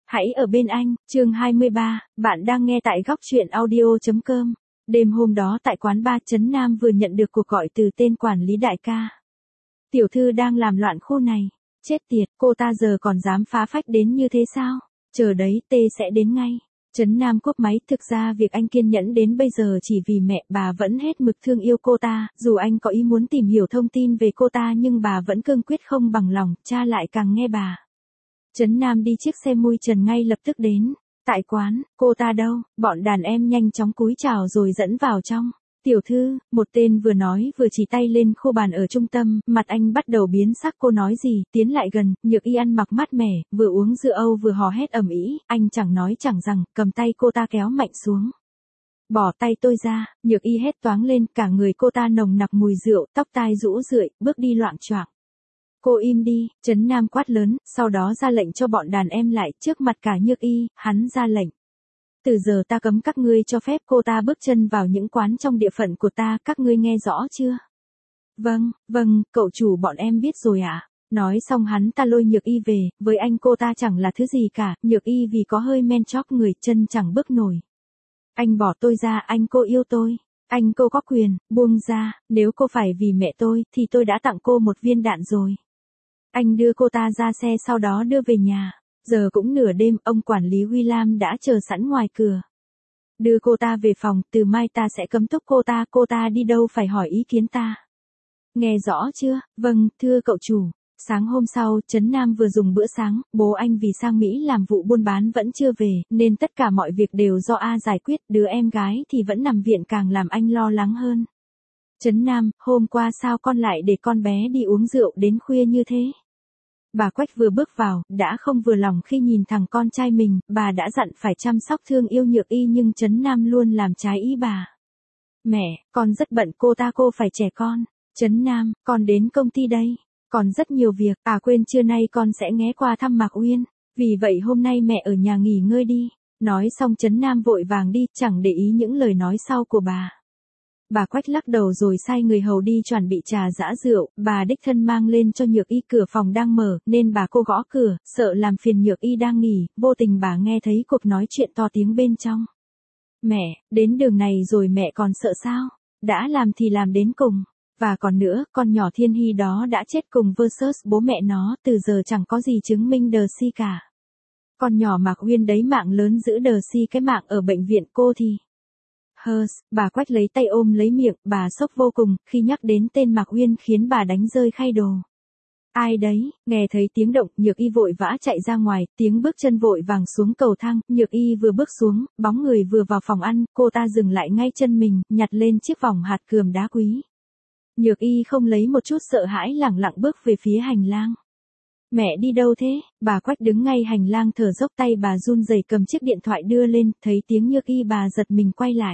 Hãy ở bên anh, chương 23, bạn đang nghe tại góc truyện audio.com. Đêm hôm đó tại quán bar Trấn Nam vừa nhận được cuộc gọi từ tên quản lý đại ca. Tiểu thư đang làm loạn khu này. Chết tiệt, cô ta giờ còn dám phá phách đến như thế sao? Chờ đấy, T sẽ đến ngay. Trấn Nam cúp máy, thực ra việc anh kiên nhẫn đến bây giờ chỉ vì mẹ bà vẫn hết mực thương yêu cô ta, dù anh có ý muốn tìm hiểu thông tin về cô ta nhưng bà vẫn cương quyết không bằng lòng, cha lại càng nghe bà. Trấn Nam đi chiếc xe mui trần ngay lập tức đến. Tại quán, cô ta đâu? Bọn đàn em nhanh chóng cúi chào rồi dẫn vào trong. Tiểu thư, một tên vừa nói vừa chỉ tay lên khô bàn ở trung tâm, mặt anh bắt đầu biến sắc. Cô nói gì, tiến lại gần, Nhược Y ăn mặc mát mẻ, vừa uống rượu Âu vừa hò hét ầm ĩ, anh chẳng nói chẳng rằng, cầm tay cô ta kéo mạnh xuống. Bỏ tay tôi ra, Nhược Y hét toáng lên, cả người cô ta nồng nặc mùi rượu, tóc tai rũ rượi, bước đi loạng choạng. Cô im đi, Trấn Nam quát lớn, sau đó ra lệnh cho bọn đàn em lại, trước mặt cả Nhược Y, hắn ra lệnh. Từ giờ ta cấm các ngươi cho phép cô ta bước chân vào những quán trong địa phận của ta, các ngươi nghe rõ chưa? Vâng, cậu chủ bọn em biết rồi ạ. Nói xong hắn ta lôi Nhược Y về, với anh cô ta chẳng là thứ gì cả, Nhược Y vì có hơi men chóc người chân chẳng bước nổi. Anh bỏ tôi ra, anh cô yêu tôi. Anh cô có quyền, buông ra, nếu cô phải vì mẹ tôi, thì tôi đã tặng cô một viên đạn rồi. Anh đưa cô ta ra xe sau đó đưa về nhà. Giờ cũng nửa đêm, ông quản lý William đã chờ sẵn ngoài cửa. Đưa cô ta về phòng, từ mai ta sẽ cấm túc cô ta đi đâu phải hỏi ý kiến ta. Nghe rõ chưa? Vâng, thưa cậu chủ. Sáng hôm sau, Trấn Nam vừa dùng bữa sáng, bố anh vì sang Mỹ làm vụ buôn bán vẫn chưa về, nên tất cả mọi việc đều do A giải quyết, đứa em gái thì vẫn nằm viện càng làm anh lo lắng hơn. Trấn Nam, hôm qua sao con lại để con bé đi uống rượu đến khuya như thế? Bà Quách vừa bước vào, đã không vừa lòng khi nhìn thằng con trai mình, bà đã dặn phải chăm sóc thương yêu Nhược Y nhưng Trấn Nam luôn làm trái ý bà. Mẹ, con rất bận cô phải trẻ con. Trấn Nam, con đến công ty đây. Còn rất nhiều việc, quên trưa nay con sẽ ghé qua thăm Mạc Uyên. Vì vậy hôm nay mẹ ở nhà nghỉ ngơi đi. Nói xong Trấn Nam vội vàng đi, chẳng để ý những lời nói sau của bà. Bà Quách lắc đầu rồi sai người hầu đi chuẩn bị trà giã rượu, bà đích thân mang lên cho Nhược Y. Cửa phòng đang mở, nên bà cô gõ cửa, sợ làm phiền Nhược Y đang nghỉ, vô tình bà nghe thấy cuộc nói chuyện to tiếng bên trong. Mẹ, đến đường này rồi mẹ còn sợ sao? Đã làm thì làm đến cùng. Và còn nữa, con nhỏ Thiên Hy đó đã chết cùng versus bố mẹ nó, từ giờ chẳng có gì chứng minh đờ si cả. Con nhỏ Mạc Uyên đấy mạng lớn giữ đờ si cái mạng ở bệnh viện, cô thì... bà Quách lấy tay ôm lấy miệng, bà sốc vô cùng, khi nhắc đến tên Mạc Uyên khiến bà đánh rơi khay đồ. Ai đấy, nghe thấy tiếng động, Nhược Y vội vã chạy ra ngoài, tiếng bước chân vội vàng xuống cầu thang, Nhược Y vừa bước xuống, bóng người vừa vào phòng ăn, cô ta dừng lại ngay chân mình, nhặt lên chiếc vòng hạt cườm đá quý. Nhược Y không lấy một chút sợ hãi lẳng lặng bước về phía hành lang. Mẹ đi đâu thế? Bà Quách đứng ngay hành lang thở dốc, tay bà run rẩy cầm chiếc điện thoại đưa lên, thấy tiếng Nhược Y bà giật mình quay lại.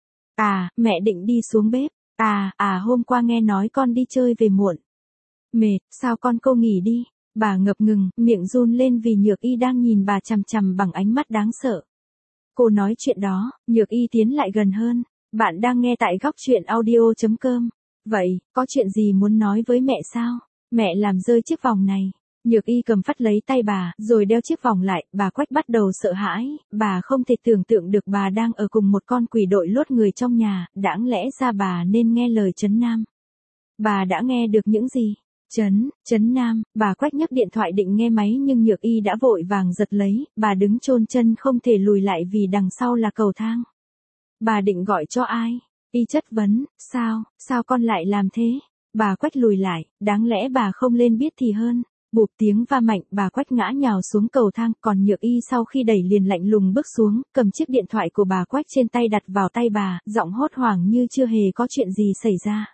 Mẹ định đi xuống bếp. Hôm qua nghe nói con đi chơi về muộn. Mệt, sao cô nghỉ đi. Bà ngập ngừng, miệng run lên vì Nhược Y đang nhìn bà chằm chằm bằng ánh mắt đáng sợ. Cô nói chuyện đó, Nhược Y tiến lại gần hơn. Bạn đang nghe tại góc truyện audio.com. Vậy, có chuyện gì muốn nói với mẹ sao? Mẹ làm rơi chiếc vòng này. Nhược Y cầm phắt lấy tay bà, rồi đeo chiếc vòng lại, bà Quách bắt đầu sợ hãi, bà không thể tưởng tượng được bà đang ở cùng một con quỷ đội lốt người trong nhà, đáng lẽ ra bà nên nghe lời Trấn Nam. Bà đã nghe được những gì? Trấn Nam, bà Quách nhấc điện thoại định nghe máy nhưng Nhược Y đã vội vàng giật lấy, bà đứng chôn chân không thể lùi lại vì đằng sau là cầu thang. Bà định gọi cho ai? Y chất vấn, sao con lại làm thế? Bà Quách lùi lại, đáng lẽ bà không lên biết thì hơn. Bụp tiếng va mạnh, bà Quách ngã nhào xuống cầu thang, còn Nhược Y sau khi đẩy liền lạnh lùng bước xuống, cầm chiếc điện thoại của bà Quách trên tay đặt vào tay bà, giọng hốt hoảng như chưa hề có chuyện gì xảy ra.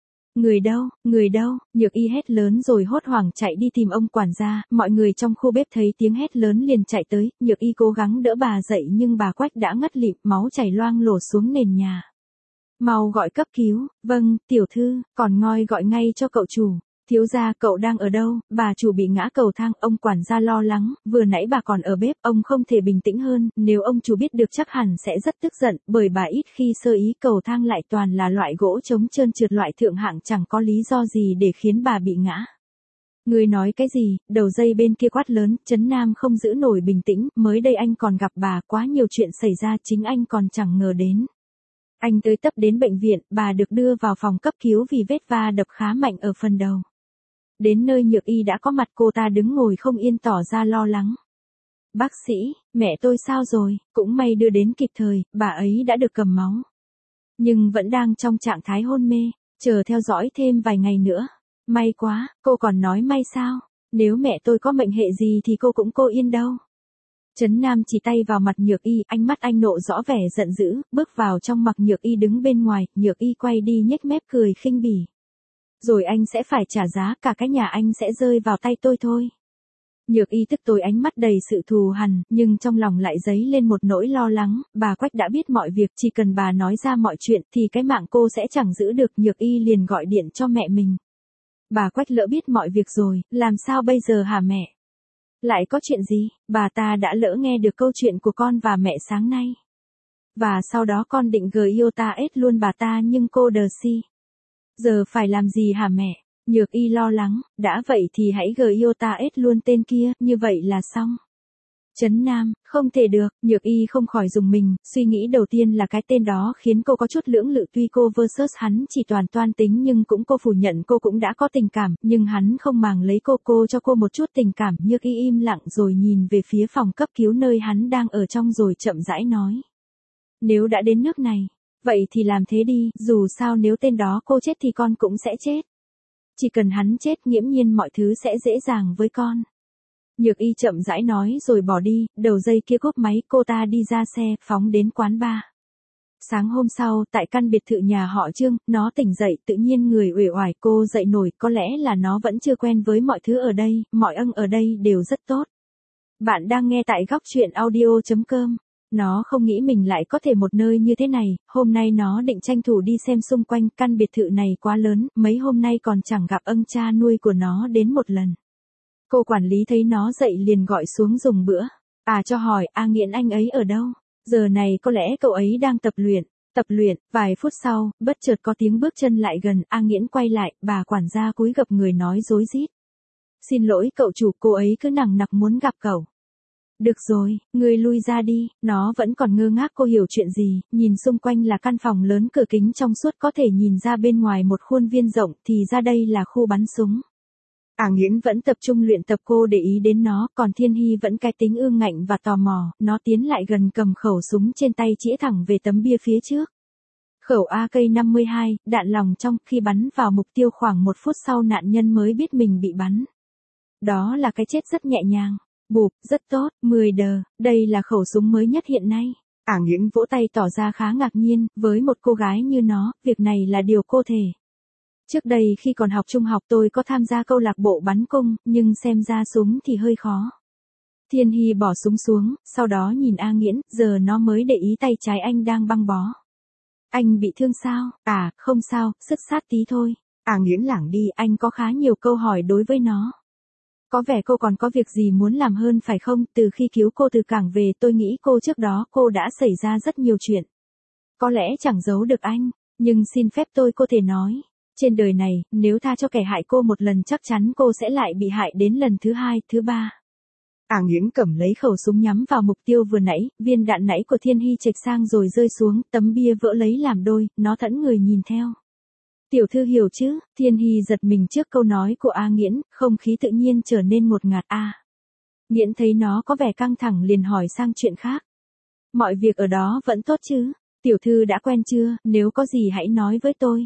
Người đâu, Nhược Y hét lớn rồi hốt hoảng chạy đi tìm ông quản gia, mọi người trong khu bếp thấy tiếng hét lớn liền chạy tới, Nhược Y cố gắng đỡ bà dậy nhưng bà Quách đã ngất lịm, máu chảy loang lổ xuống nền nhà. Mau gọi cấp cứu. Vâng, tiểu thư, còn ngoi gọi ngay cho cậu chủ. Thiếu gia, cậu đang ở đâu? Bà chủ bị ngã cầu thang, ông quản gia lo lắng, vừa nãy bà còn ở bếp, ông không thể bình tĩnh hơn, nếu ông chủ biết được chắc hẳn sẽ rất tức giận, bởi bà ít khi sơ ý, cầu thang lại toàn là loại gỗ chống trơn trượt loại thượng hạng, chẳng có lý do gì để khiến bà bị ngã. Ngươi nói cái gì? Đầu dây bên kia quát lớn, Trấn Nam không giữ nổi bình tĩnh, mới đây anh còn gặp bà, quá nhiều chuyện xảy ra chính anh còn chẳng ngờ đến. Anh tới tấp đến bệnh viện, bà được đưa vào phòng cấp cứu vì vết va đập khá mạnh ở phần đầu. Đến nơi Nhược Y đã có mặt, cô ta đứng ngồi không yên tỏ ra lo lắng. Bác sĩ, mẹ tôi sao rồi? Cũng may đưa đến kịp thời, bà ấy đã được cầm máu. Nhưng vẫn đang trong trạng thái hôn mê, chờ theo dõi thêm vài ngày nữa. May quá, cô còn nói may sao? Nếu mẹ tôi có mệnh hệ gì thì cô yên đâu. Trấn Nam chỉ tay vào mặt Nhược Y, ánh mắt anh nộ rõ vẻ giận dữ, bước vào trong mặt Nhược Y đứng bên ngoài, Nhược Y quay đi nhếch mép cười khinh bỉ. Rồi anh sẽ phải trả giá, cả cái nhà anh sẽ rơi vào tay tôi thôi. Nhược Y tức tối, ánh mắt đầy sự thù hằn, nhưng trong lòng lại dấy lên một nỗi lo lắng, bà Quách đã biết mọi việc, chỉ cần bà nói ra mọi chuyện thì cái mạng cô sẽ chẳng giữ được. Nhược Y liền gọi điện cho mẹ mình. Bà Quách lỡ biết mọi việc rồi, làm sao bây giờ hả mẹ? Lại có chuyện gì? Bà ta đã lỡ nghe được câu chuyện của con và mẹ sáng nay. Và sau đó con định Giota ết luôn bà ta nhưng cô đờ si. Giờ phải làm gì hả mẹ? Nhược Y lo lắng, đã vậy thì hãy Giota ết luôn tên kia, như vậy là xong. Trấn Nam, không thể được, Nhược Y không khỏi rùng mình, suy nghĩ đầu tiên là cái tên đó khiến cô có chút lưỡng lự, tuy cô versus hắn chỉ toàn toan tính nhưng cô phủ nhận cô cũng đã có tình cảm, nhưng hắn không màng lấy cô cho cô một chút tình cảm. Nhược Y im lặng rồi nhìn về phía phòng cấp cứu nơi hắn đang ở trong rồi chậm rãi nói. Nếu đã đến nước này, vậy thì làm thế đi, dù sao nếu tên đó cô chết thì con cũng sẽ chết. Chỉ cần hắn chết nghiễm nhiên mọi thứ sẽ dễ dàng với con. Nhược Y chậm rãi nói rồi bỏ đi, đầu dây kia cúp máy, cô ta đi ra xe, phóng đến quán bar. Sáng hôm sau, tại căn biệt thự nhà họ Trương, nó tỉnh dậy, tự nhiên người uể oải, cô dậy nổi, có lẽ là nó vẫn chưa quen với mọi thứ ở đây, mọi ở đây đều rất tốt. Bạn đang nghe tại góc truyện audio.com. Nó không nghĩ mình lại có thể một nơi như thế này, hôm nay nó định tranh thủ đi xem xung quanh, căn biệt thự này quá lớn, mấy hôm nay còn chẳng gặp cha nuôi của nó đến một lần. Cô quản lý thấy nó dậy liền gọi xuống dùng bữa. Cho hỏi, Nghiễn anh ấy ở đâu? Giờ này có lẽ cậu ấy đang tập luyện, vài phút sau, bất chợt có tiếng bước chân lại gần, Nghiễn quay lại, bà quản gia cúi gập người nói rối rít. Xin lỗi cậu chủ, cô ấy cứ nằng nặc muốn gặp cậu. Được rồi, ngươi lui ra đi, nó vẫn còn ngơ ngác cô hiểu chuyện gì, nhìn xung quanh là căn phòng lớn cửa kính trong suốt có thể nhìn ra bên ngoài một khuôn viên rộng thì ra đây là khu bắn súng. Nghiễn vẫn tập trung luyện tập, cô để ý đến nó, còn Thiên Hy vẫn cái tính ương ngạnh và tò mò, nó tiến lại gần cầm khẩu súng trên tay chĩa thẳng về tấm bia phía trước. Khẩu AK-52, đạn lòng trong, khi bắn vào mục tiêu khoảng 1 phút sau nạn nhân mới biết mình bị bắn. Đó là cái chết rất nhẹ nhàng. Bụp, rất tốt, 10 đờ, đây là khẩu súng mới nhất hiện nay. Nghiễn vỗ tay tỏ ra khá ngạc nhiên, với một cô gái như nó, việc này là điều cô thể. Trước đây khi còn học trung học tôi có tham gia câu lạc bộ bắn cung, nhưng xem ra súng thì hơi khó. Thiên Hy bỏ súng xuống, sau đó nhìn Nghiễn, giờ nó mới để ý tay trái anh đang băng bó. Anh bị thương sao? Không sao, sứt sát tí thôi. Nghiễn lảng đi, anh có khá nhiều câu hỏi đối với nó. Có vẻ cô còn có việc gì muốn làm hơn phải không? Từ khi cứu cô từ cảng về tôi nghĩ trước đó cô đã xảy ra rất nhiều chuyện. Có lẽ chẳng giấu được anh, nhưng xin phép tôi có thể nói. Trên đời này, nếu tha cho kẻ hại cô một lần chắc chắn cô sẽ lại bị hại đến lần thứ 2, thứ 3. Nghiễn cầm lấy khẩu súng nhắm vào mục tiêu vừa nãy, viên đạn nãy của Thiên Hy chệch sang rồi rơi xuống, tấm bia vỡ lấy làm đôi, nó thẫn người nhìn theo. Tiểu thư hiểu chứ? Thiên Hy giật mình trước câu nói của Nghiễn, không khí tự nhiên trở nên ngột ngạt. Nghiễn thấy nó có vẻ căng thẳng liền hỏi sang chuyện khác. Mọi việc ở đó vẫn tốt chứ? Tiểu thư đã quen chưa? Nếu có gì hãy nói với tôi.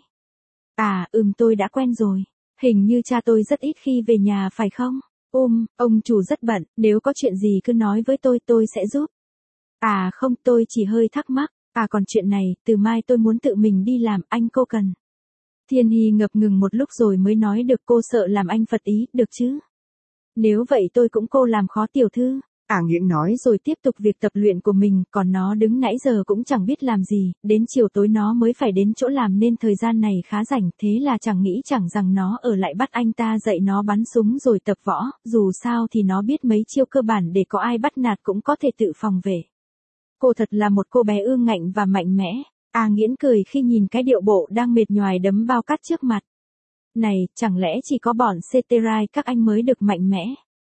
Tôi đã quen rồi. Hình như cha tôi rất ít khi về nhà phải không? Ông chủ rất bận, nếu có chuyện gì cứ nói với tôi sẽ giúp. Không, tôi chỉ hơi thắc mắc. Còn chuyện này, từ mai tôi muốn tự mình đi làm, cô cần. Thiên Hy ngập ngừng một lúc rồi mới nói được, cô sợ làm anh phật ý, được chứ? Nếu vậy tôi cũng làm khó tiểu thư. Nghiễn nói rồi tiếp tục việc tập luyện của mình, còn nó đứng nãy giờ cũng chẳng biết làm gì, đến chiều tối nó mới phải đến chỗ làm nên thời gian này khá rảnh, thế là chẳng nghĩ chẳng rằng nó ở lại bắt anh ta dạy nó bắn súng rồi tập võ, dù sao thì nó biết mấy chiêu cơ bản để có ai bắt nạt cũng có thể tự phòng vệ. Cô thật là một cô bé ương ngạnh và mạnh mẽ. Nghiễn cười khi nhìn cái điệu bộ đang mệt nhoài đấm bao cát trước mặt. Này, chẳng lẽ chỉ có bọn Ceterai các anh mới được mạnh mẽ?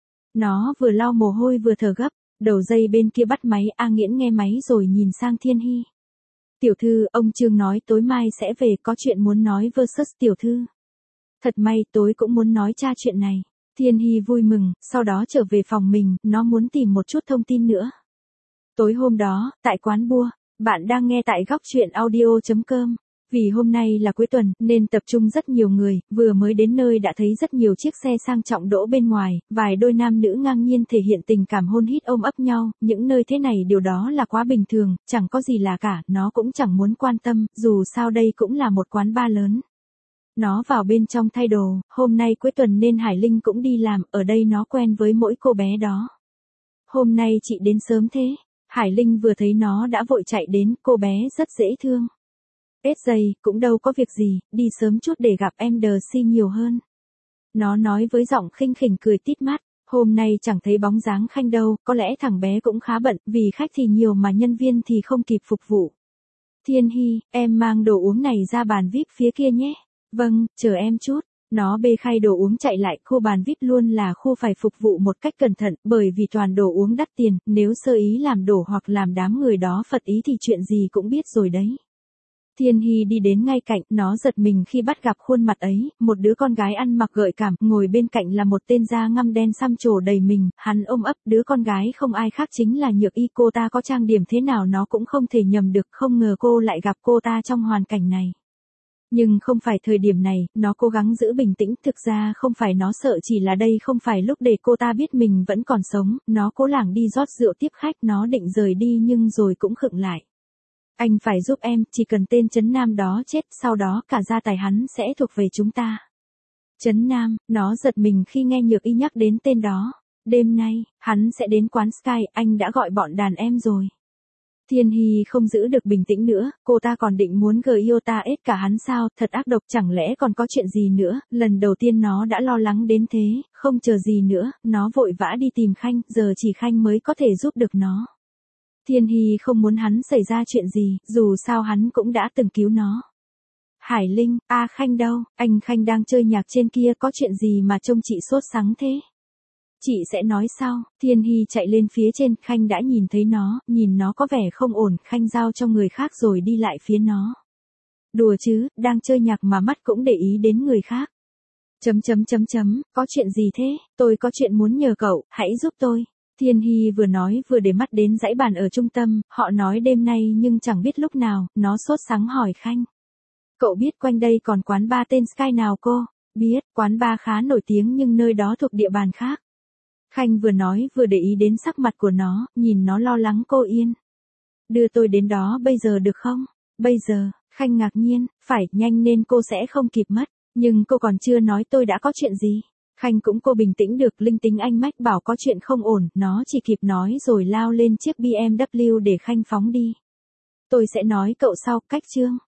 Nó vừa lau mồ hôi vừa thở gấp, đầu dây bên kia bắt máy. A Nghiễn nghe máy rồi nhìn sang Thiên Hy. Tiểu thư, ông Trương nói tối mai sẽ về, có chuyện muốn nói versus tiểu thư. Thật may, tối cũng muốn nói cha chuyện này. Thiên Hy vui mừng, sau đó trở về phòng mình, nó muốn tìm một chút thông tin nữa. Tối hôm đó, tại quán bua, bạn đang nghe tại góc truyện audio.com. Vì hôm nay là cuối tuần, nên tập trung rất nhiều người, vừa mới đến nơi đã thấy rất nhiều chiếc xe sang trọng đỗ bên ngoài, vài đôi nam nữ ngang nhiên thể hiện tình cảm hôn hít ôm ấp nhau, những nơi thế này điều đó là quá bình thường, chẳng có gì là cả, nó cũng chẳng muốn quan tâm, dù sao đây cũng là một quán bar lớn. Nó vào bên trong thay đồ, hôm nay cuối tuần nên Hải Linh cũng đi làm, ở đây nó quen với mỗi cô bé đó. Hôm nay chị đến sớm thế, Hải Linh vừa thấy nó đã vội chạy đến, cô bé rất dễ thương. SJ, cũng đâu có việc gì, đi sớm chút để gặp em DC nhiều hơn. Nó nói với giọng khinh khỉnh cười tít mắt, hôm nay chẳng thấy bóng dáng Khanh đâu, có lẽ thằng bé cũng khá bận, vì khách thì nhiều mà nhân viên thì không kịp phục vụ. Thiên Hy, em mang đồ uống này ra bàn VIP phía kia nhé. Vâng, chờ em chút. Nó bê khay đồ uống chạy lại, khu bàn VIP luôn là khu phải phục vụ một cách cẩn thận, bởi vì toàn đồ uống đắt tiền, nếu sơ ý làm đổ hoặc làm đám người đó phật ý thì chuyện gì cũng biết rồi đấy. Thiên Hy đi đến ngay cạnh, nó giật mình khi bắt gặp khuôn mặt ấy, một đứa con gái ăn mặc gợi cảm, ngồi bên cạnh là một tên da ngăm đen xăm trổ đầy mình, hắn ôm ấp, đứa con gái không ai khác chính là Nhược Y, cô ta có trang điểm thế nào nó cũng không thể nhầm được, không ngờ cô lại gặp cô ta trong hoàn cảnh này. Nhưng không phải thời điểm này, nó cố gắng giữ bình tĩnh, thực ra không phải nó sợ, chỉ là đây không phải lúc để cô ta biết mình vẫn còn sống, nó cố lảng đi rót rượu tiếp khách, nó định rời đi nhưng rồi cũng khựng lại. Anh phải giúp em, chỉ cần tên Trấn Nam đó chết, sau đó cả gia tài hắn sẽ thuộc về chúng ta. Trấn Nam, nó giật mình khi nghe Nhược Y nhắc đến tên đó. Đêm nay, hắn sẽ đến quán Sky, anh đã gọi bọn đàn em rồi. Thiên Hy không giữ được bình tĩnh nữa, cô ta còn định muốn Giota ết cả hắn sao, thật ác độc, chẳng lẽ còn có chuyện gì nữa, lần đầu tiên nó đã lo lắng đến thế, không chờ gì nữa, nó vội vã đi tìm Khanh, giờ chỉ Khanh mới có thể giúp được nó. Thiên Hy không muốn hắn xảy ra chuyện gì, dù sao hắn cũng đã từng cứu nó. Hải Linh, Khanh đâu, anh Khanh đang chơi nhạc trên kia, có chuyện gì mà trông chị sốt sắng thế? Chị sẽ nói sau. Thiên Hy chạy lên phía trên, Khanh đã nhìn thấy nó, nhìn nó có vẻ không ổn, Khanh giao cho người khác rồi đi lại phía nó. Đùa chứ, đang chơi nhạc mà mắt cũng để ý đến người khác. Có chuyện gì thế, tôi có chuyện muốn nhờ cậu, hãy giúp tôi. Thiên Hy vừa nói vừa để mắt đến dãy bàn ở trung tâm, họ nói đêm nay nhưng chẳng biết lúc nào, nó sốt sắng hỏi Khanh. Cậu biết quanh đây còn quán bar tên Sky nào cô? Biết, quán bar khá nổi tiếng nhưng nơi đó thuộc địa bàn khác. Khanh vừa nói vừa để ý đến sắc mặt của nó, nhìn nó lo lắng. Cô yên. Đưa tôi đến đó bây giờ được không? Bây giờ, Khanh ngạc nhiên, phải, nhanh nên cô sẽ không kịp mất. Nhưng cô còn chưa nói tôi đã có chuyện gì. Khanh cũng cô bình tĩnh được, linh tính anh mách bảo có chuyện không ổn, nó chỉ kịp nói rồi lao lên chiếc BMW để Khanh phóng đi. Tôi sẽ nói cậu sau, cách chương.